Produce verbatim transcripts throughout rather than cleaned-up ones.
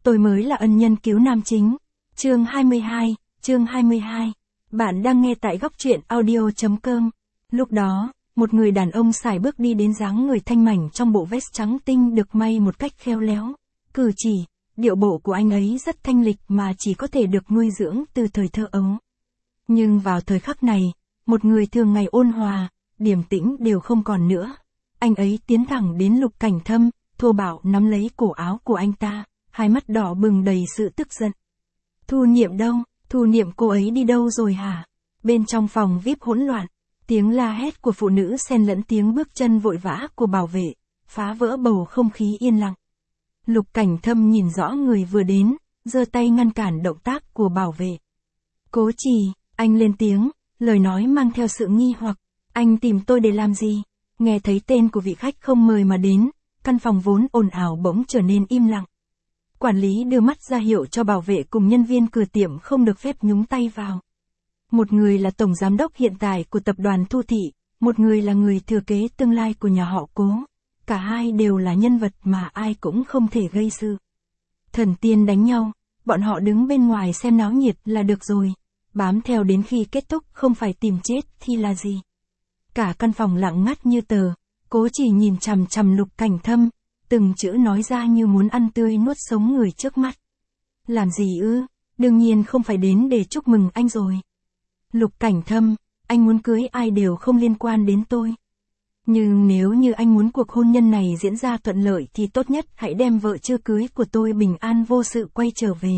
Tôi mới là ân nhân cứu nam chính. Chương hai mươi hai, chương hai mươi hai. Bạn đang nghe tại góc truyện audio chấm com. Lúc đó, một người đàn ông sải bước đi đến dáng người thanh mảnh trong bộ vest trắng tinh được may một cách khéo léo. Cử chỉ, điệu bộ của anh ấy rất thanh lịch mà chỉ có thể được nuôi dưỡng từ thời thơ ấu. Nhưng vào thời khắc này, một người thường ngày ôn hòa, điềm tĩnh đều không còn nữa. Anh ấy tiến thẳng đến Lục Cảnh Thâm, thô bạo nắm lấy cổ áo của anh ta, hai mắt đỏ bừng đầy sự tức giận. Thu Niệm đâu? Thu Niệm cô ấy đi đâu rồi hả? Bên trong phòng vi ai pi hỗn loạn, tiếng la hét của phụ nữ xen lẫn tiếng bước chân vội vã của bảo vệ, phá vỡ bầu không khí yên lặng. Lục Cảnh Thâm nhìn rõ người vừa đến, giơ tay ngăn cản động tác của bảo vệ. Cố Trì, anh lên tiếng, lời nói mang theo sự nghi hoặc. Anh tìm tôi để làm gì? Nghe thấy tên của vị khách không mời mà đến, căn phòng vốn ồn ào bỗng trở nên im lặng. Quản lý đưa mắt ra hiệu cho bảo vệ cùng nhân viên cửa tiệm không được phép nhúng tay vào. Một người là tổng giám đốc hiện tại của tập đoàn Thu Thị, một người là người thừa kế tương lai của nhà họ Cố. Cả hai đều là nhân vật mà ai cũng không thể gây sự. Thần tiên đánh nhau, bọn họ đứng bên ngoài xem náo nhiệt là được rồi. Bám theo đến khi kết thúc không phải tìm chết thì là gì. Cả căn phòng lặng ngắt như tờ, Cố Chỉ nhìn chằm chằm Lục Cảnh Thâm, từng chữ nói ra như muốn ăn tươi nuốt sống người trước mắt. Làm gì ư? Đương nhiên không phải đến để chúc mừng anh rồi. Lục Cảnh Thâm, anh muốn cưới ai đều không liên quan đến tôi. Nhưng nếu như anh muốn cuộc hôn nhân này diễn ra thuận lợi thì tốt nhất hãy đem vợ chưa cưới của tôi bình an vô sự quay trở về.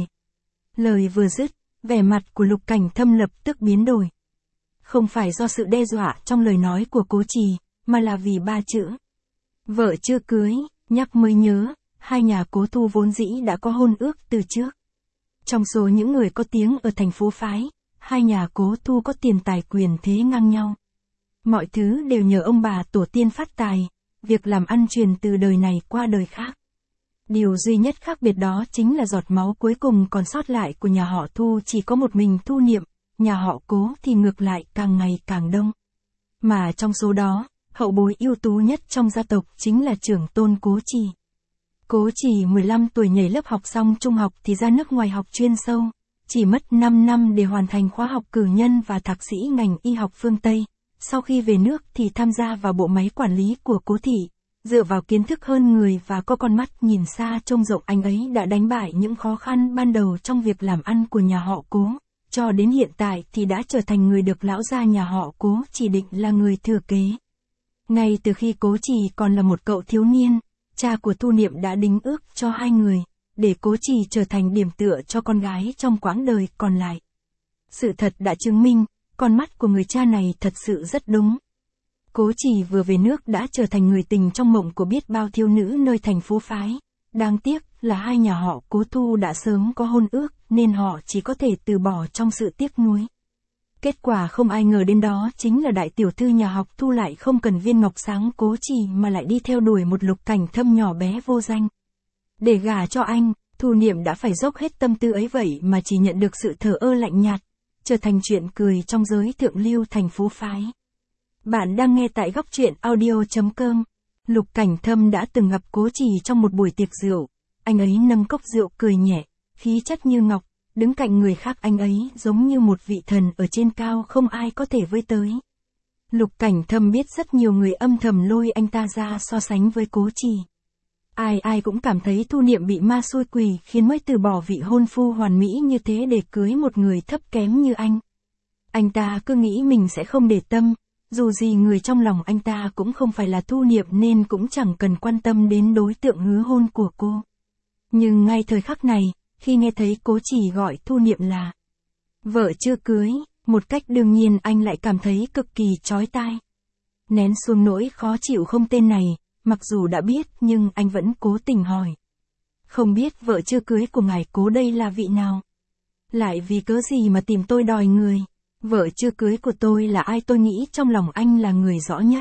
Lời vừa dứt, vẻ mặt của Lục Cảnh Thâm lập tức biến đổi. Không phải do sự đe dọa trong lời nói của Cố Trì, mà là vì ba chữ. Vợ chưa cưới, nhắc mới nhớ, hai nhà Cố Thu vốn dĩ đã có hôn ước từ trước. Trong số những người có tiếng ở thành phố phái, hai nhà Cố Thu có tiền tài quyền thế ngang nhau. Mọi thứ đều nhờ ông bà tổ tiên phát tài, việc làm ăn truyền từ đời này qua đời khác. Điều duy nhất khác biệt đó chính là giọt máu cuối cùng còn sót lại của nhà họ Thu chỉ có một mình Thu Niệm, nhà họ Cố thì ngược lại càng ngày càng đông. Mà trong số đó, hậu bối ưu tú nhất trong gia tộc chính là trưởng tôn Cố Trì. Cố Trì mười lăm tuổi nhảy lớp học xong trung học thì ra nước ngoài học chuyên sâu, chỉ mất năm năm để hoàn thành khóa học cử nhân và thạc sĩ ngành y học phương Tây. Sau khi về nước thì tham gia vào bộ máy quản lý của Cố Thị, dựa vào kiến thức hơn người và có con mắt nhìn xa trông rộng anh ấy đã đánh bại những khó khăn ban đầu trong việc làm ăn của nhà họ Cố, cho đến hiện tại thì đã trở thành người được lão gia nhà họ Cố chỉ định là người thừa kế. Ngay từ khi Cố Trì còn là một cậu thiếu niên, cha của Thu Niệm đã đính ước cho hai người, để Cố Trì trở thành điểm tựa cho con gái trong quãng đời còn lại. Sự thật đã chứng minh, con mắt của người cha này thật sự rất đúng. Cố Trì vừa về nước đã trở thành người tình trong mộng của biết bao thiếu nữ nơi thành phố phái. Đáng tiếc là hai nhà họ Cố Thu đã sớm có hôn ước nên họ chỉ có thể từ bỏ trong sự tiếc nuối. Kết quả không ai ngờ đến đó chính là đại tiểu thư nhà học Thu lại không cần viên ngọc sáng Cố Trì mà lại đi theo đuổi một Lục Cảnh Thâm nhỏ bé vô danh. Để gả cho anh, Thu Niệm đã phải dốc hết tâm tư ấy vậy mà chỉ nhận được sự thờ ơ lạnh nhạt, trở thành chuyện cười trong giới thượng lưu thành phố phái. Bạn đang nghe tại góc truyện audio chấm com. Lục Cảnh Thâm đã từng gặp Cố Trì trong một buổi tiệc rượu. Anh ấy nâng cốc rượu cười nhẹ, khí chất như ngọc, đứng cạnh người khác anh ấy giống như một vị thần ở trên cao không ai có thể với tới. Lục Cảnh Thâm biết rất nhiều người âm thầm lôi anh ta ra so sánh với Cố Trì. Ai ai cũng cảm thấy Thu Niệm bị ma xui quỷ khiến mới từ bỏ vị hôn phu hoàn mỹ như thế để cưới một người thấp kém như anh. Anh ta cứ nghĩ mình sẽ không để tâm, dù gì người trong lòng anh ta cũng không phải là Thu Niệm nên cũng chẳng cần quan tâm đến đối tượng hứa hôn của cô. Nhưng ngay thời khắc này, khi nghe thấy Cố Trì gọi Thu Niệm là vợ chưa cưới, một cách đương nhiên anh lại cảm thấy cực kỳ chói tai. Nén xuống nỗi khó chịu không tên này, mặc dù đã biết nhưng anh vẫn cố tình hỏi. Không biết vợ chưa cưới của ngài Cố đây là vị nào? Lại vì cớ gì mà tìm tôi đòi người? Vợ chưa cưới của tôi là ai tôi nghĩ trong lòng anh là người rõ nhất.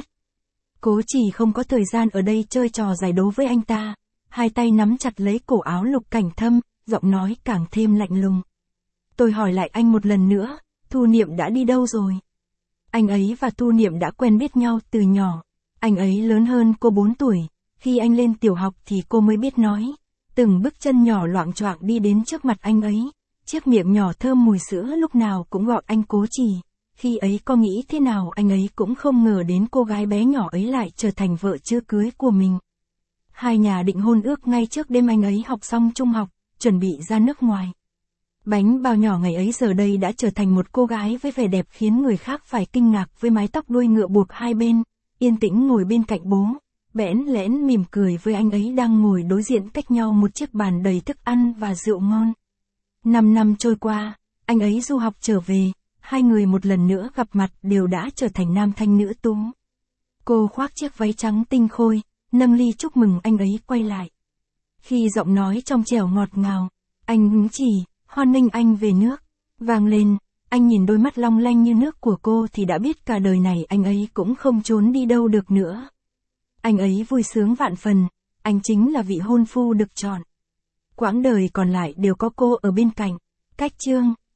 Cố Trì không có thời gian ở đây chơi trò giải đố với anh ta, hai tay nắm chặt lấy cổ áo Lục Cảnh Thâm, giọng nói càng thêm lạnh lùng. Tôi hỏi lại anh một lần nữa, Thu Niệm đã đi đâu rồi? Anh ấy và Thu Niệm đã quen biết nhau từ nhỏ. Anh ấy lớn hơn cô bốn tuổi, khi anh lên tiểu học thì cô mới biết nói. từng bước chân nhỏ loạng choạng đi đến trước mặt anh ấy. Chiếc miệng nhỏ thơm mùi sữa lúc nào cũng gọi anh Cố Chỉ. Khi ấy có nghĩ thế nào anh ấy cũng không ngờ đến cô gái bé nhỏ ấy lại trở thành vợ chưa cưới của mình. Hai nhà định hôn ước ngay trước đêm anh ấy học xong trung học, chuẩn bị ra nước ngoài. Bánh bao nhỏ ngày ấy giờ đây đã trở thành một cô gái với vẻ đẹp khiến người khác phải kinh ngạc với mái tóc đuôi ngựa buộc hai bên, yên tĩnh ngồi bên cạnh bố, bẽn lẽn mỉm cười với anh ấy đang ngồi đối diện cách nhau một chiếc bàn đầy thức ăn và rượu ngon. Năm năm trôi qua, anh ấy du học trở về, hai người một lần nữa gặp mặt đều đã trở thành nam thanh nữ tú. Cô khoác chiếc váy trắng tinh khôi, nâng ly chúc mừng anh ấy quay lại. Khi giọng nói trong trẻo ngọt ngào, anh hứng chỉ, hoan nghênh anh về nước, vang lên, anh nhìn đôi mắt long lanh như nước của cô thì đã biết cả đời này anh ấy cũng không trốn đi đâu được nữa. Anh ấy vui sướng vạn phần, anh chính là vị hôn phu được chọn. Quãng đời còn lại đều có cô ở bên cạnh. Cách chương